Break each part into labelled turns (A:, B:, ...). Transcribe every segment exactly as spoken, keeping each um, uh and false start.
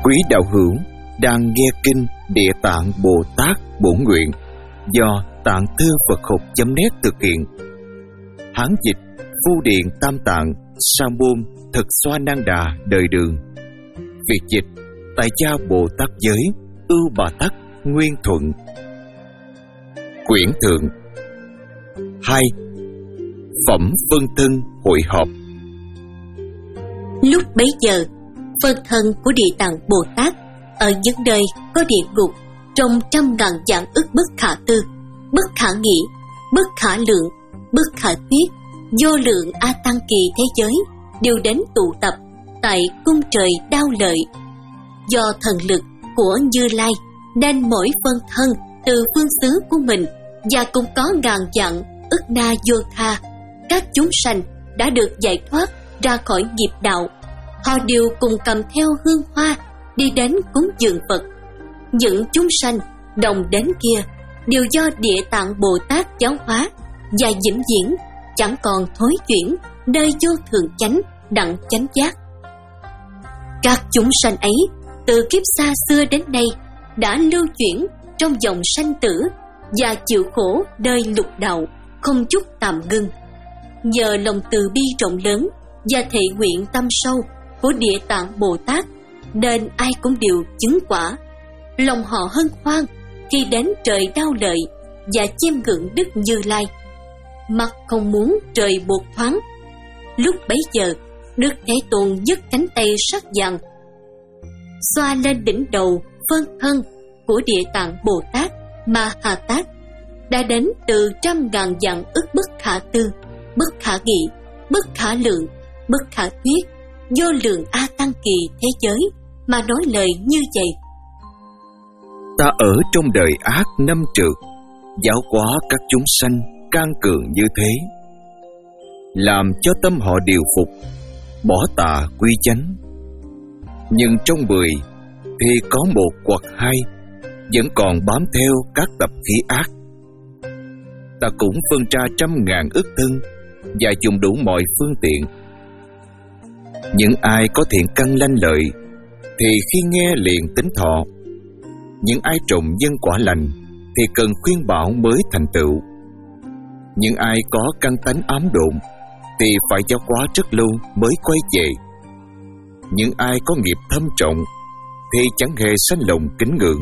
A: Quý đạo hữu đang nghe kinh Địa Tạng Bồ Tát Bổn Nguyện do Tạng Thư Phật Học chấm net thực hiện. Hán dịch Phu Điện Tam Tạng Sa Môn Thật Xoa Nan Đà Đời Đường. Việt dịch Tại Gia Bồ Tát Giới Ưu Bà Tắc Nguyên Thuận. Quyển Thượng hai. Phẩm phân thân hội họp.
B: Lúc bấy giờ, phân thân của Địa Tạng Bồ Tát ở những nơi có địa ngục trong trăm ngàn vạn ức bất khả tư, bất khả nghĩ, bất khả lượng, bất khả thuyết, vô lượng a tăng kỳ thế giới đều đến tụ tập tại cung trời Đao Lợi. Do thần lực của Như Lai nên mỗi phân thân từ phương xứ của mình và cũng có ngàn vạn ức na vô tha, các chúng sanh đã được giải thoát ra khỏi nghiệp đạo. Họ đều cùng cầm theo hương hoa đi đến cúng dường Phật. Những chúng sanh đồng đến kia đều do Địa Tạng Bồ Tát giáo hóa và vĩnh viễn chẳng còn thối chuyển nơi vô thượng chánh đặng chánh giác. Các chúng sanh ấy từ kiếp xa xưa đến nay đã lưu chuyển trong dòng sanh tử và chịu khổ nơi lục đạo không chút tạm ngưng. Nhờ lòng từ bi rộng lớn và thệ nguyện tâm sâu của Địa Tạng Bồ Tát nên ai cũng đều chứng quả. Lòng họ hân hoan khi đến trời Đao Lợi và chiêm ngưỡng Đức Như Lai, mắt không muốn trời buộc thoáng. Lúc bấy giờ, Đức Thế Tôn nhấc cánh tay sắc vàng xoa lên đỉnh đầu phân thân của Địa Tạng Bồ Tát Ma Ha Tát, đã đến từ trăm ngàn vạn ức bất khả tư, bất khả nghị, bất khả lượng, bất khả thuyết, vô lượng a tăng kỳ thế giới mà nói lời như vậy:
A: Ta ở trong đời ác năm trượt, giáo hóa các chúng sanh can cường như thế, làm cho tâm họ điều phục, bỏ tà quy chánh. Nhưng trong mười thì có một hoặc hai vẫn còn bám theo các tập khí ác. Ta cũng phân ra trăm ngàn ức thân và dùng đủ mọi phương tiện. Những ai có thiện căn lanh lợi thì khi nghe liền tính thọ. Những ai trồng nhân quả lành thì cần khuyên bảo mới thành tựu. Những ai có căn tánh ám độn thì phải giáo hóa rất lâu mới quay về. Những ai có nghiệp thâm trọng thì chẳng hề sanh lòng kính ngưỡng.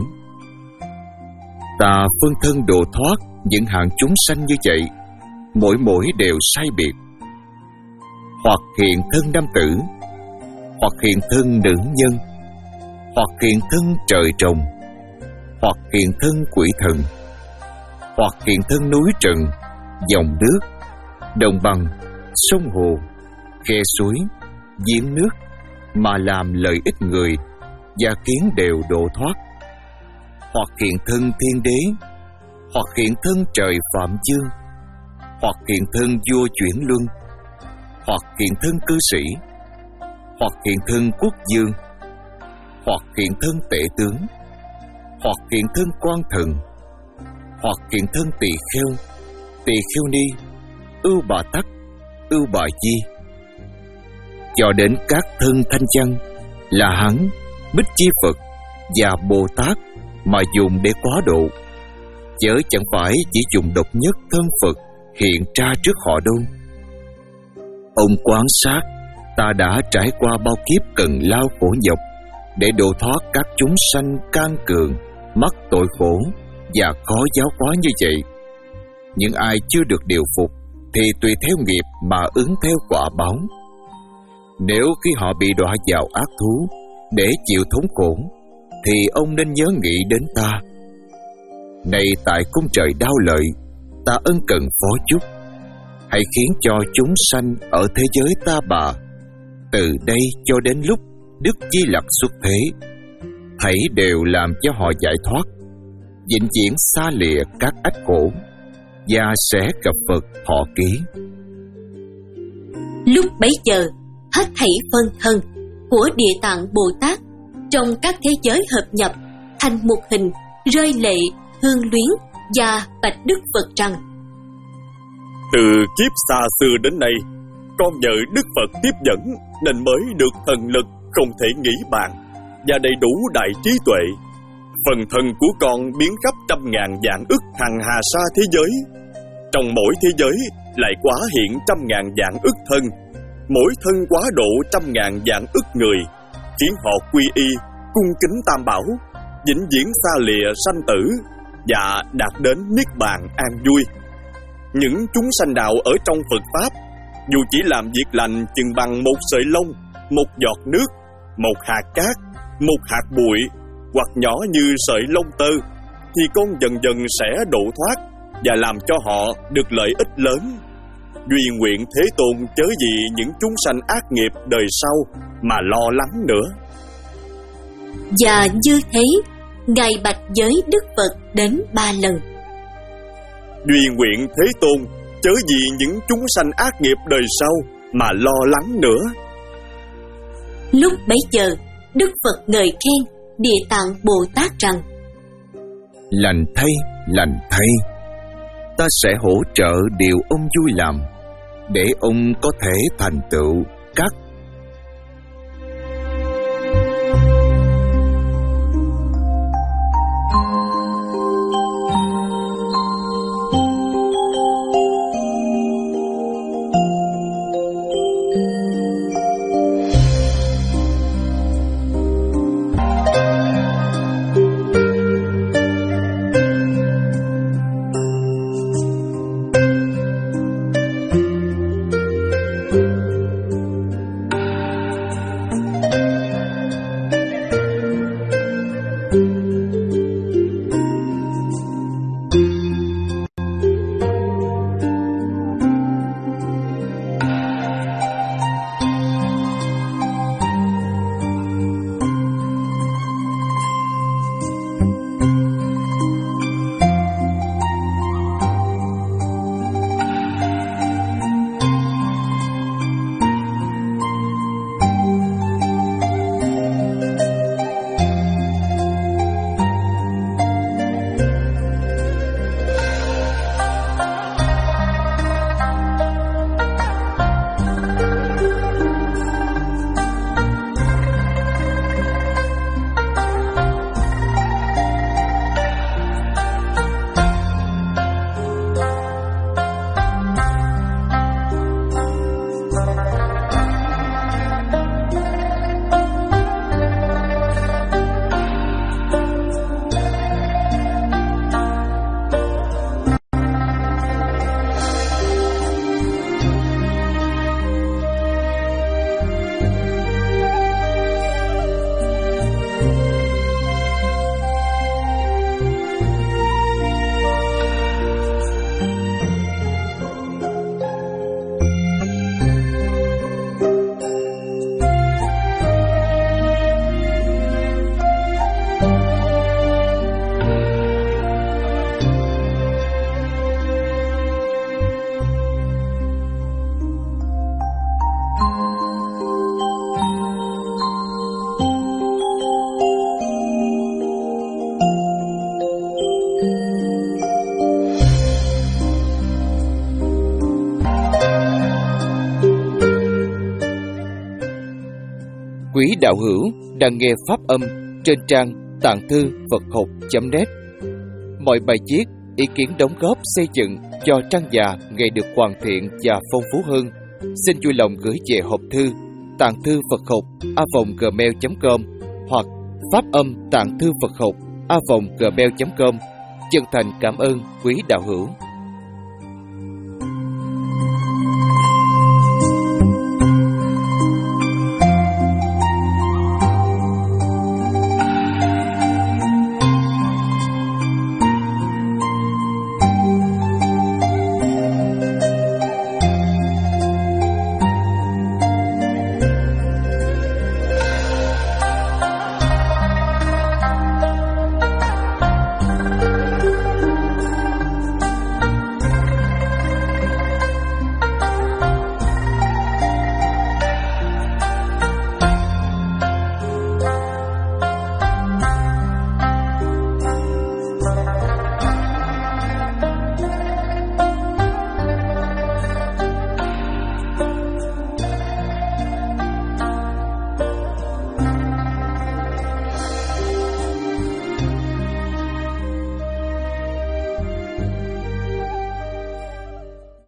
A: Ta phân thân độ thoát những hạng chúng sanh như vậy, mỗi mỗi đều sai biệt. Hoặc hiện thân nam tử, hoặc hiện thân nữ nhân, hoặc hiện thân trời trồng, hoặc hiện thân quỷ thần, hoặc hiện thân núi rừng, dòng nước, đồng bằng, sông hồ, khe suối, giếng nước, mà làm lợi ích người và khiến đều độ thoát. Hoặc hiện thân thiên đế, hoặc hiện thân trời Phạm Dương, hoặc hiện thân vua chuyển luân, hoặc hiện thân cư sĩ, hoặc hiện thân quốc vương, hoặc hiện thân tể tướng, hoặc hiện thân quan thần, hoặc hiện thân tỳ kheo, tỳ kheo ni, ưu bà tắc, ưu bà di, cho đến các thân thanh văn là Hán, Bích Chi Phật và Bồ Tát mà dùng để quá độ, chớ chẳng phải chỉ dùng độc nhất thân Phật hiện ra trước họ đâu. Ông quan sát ta đã trải qua bao kiếp cần lao khổ nhọc để độ thoát các chúng sanh can cường, mắc tội khổ và khó giáo hóa như vậy. Những ai chưa được điều phục thì tùy theo nghiệp mà ứng theo quả báo. Nếu khi họ bị đọa vào ác thú để chịu thống khổ, thì ông nên nhớ nghĩ đến ta. Này tại cung trời Đao Lợi, ta ân cần phó chúc, hãy khiến cho chúng sanh ở thế giới ta bà, từ đây cho đến lúc Đức Di Lặc xuất thế, thảy đều làm cho họ giải thoát, vĩnh viễn xa lìa các ách khổ và sẽ gặp Phật thọ ký.
B: Lúc bấy giờ, hết thảy phân thân của Địa Tạng Bồ Tát trong các thế giới hợp nhập thành một hình, rơi lệ, hương luyến và bạch Đức Phật rằng:
C: Từ kiếp xa xưa đến nay, con nhờ Đức Phật tiếp dẫn nên mới được thần lực không thể nghĩ bàn. và đầy đủ đại trí tuệ. Phần thân của con biến khắp trăm ngàn vạn ức hằng hà sa thế giới. Trong mỗi thế giới lại quá hiện trăm ngàn vạn ức thân, mỗi thân quá độ trăm ngàn vạn ức người, khiến họ quy y, cung kính Tam Bảo, vĩnh viễn xa lìa sanh tử và đạt đến niết bàn an vui. Những chúng sanh đạo ở trong Phật Pháp, dù chỉ làm việc lành chừng bằng một sợi lông, một giọt nước, một hạt cát, một hạt bụi, hoặc nhỏ như sợi lông tơ, thì con dần dần sẽ độ thoát và làm cho họ được lợi ích lớn. Duy nguyện Thế Tôn chớ vì những chúng sanh ác nghiệp đời sau mà lo lắng nữa.
B: Và như thế, Ngài bạch với Đức Phật đến ba lần.
C: Duy nguyện Thế Tôn chớ vì những chúng sanh ác nghiệp đời sau mà lo lắng nữa.
B: Lúc bấy giờ, Đức Phật ngợi khen Địa Tạng Bồ Tát rằng:
A: Lành thay, lành thay, ta sẽ hỗ trợ điều ông vui làm, để ông có thể thành tựu các
D: Quý đạo hữu đang nghe pháp âm trên trang tạng thư Phật học chấm net. Mọi bài viết, ý kiến đóng góp xây dựng cho trang già ngày được hoàn thiện và phong phú hơn, xin vui lòng gửi về hộp thư tạng thư Phật học a vòng gmail chấm com hoặc pháp âm tạng thư Phật học a vòng gmail chấm com. Chân thành cảm ơn quý đạo hữu.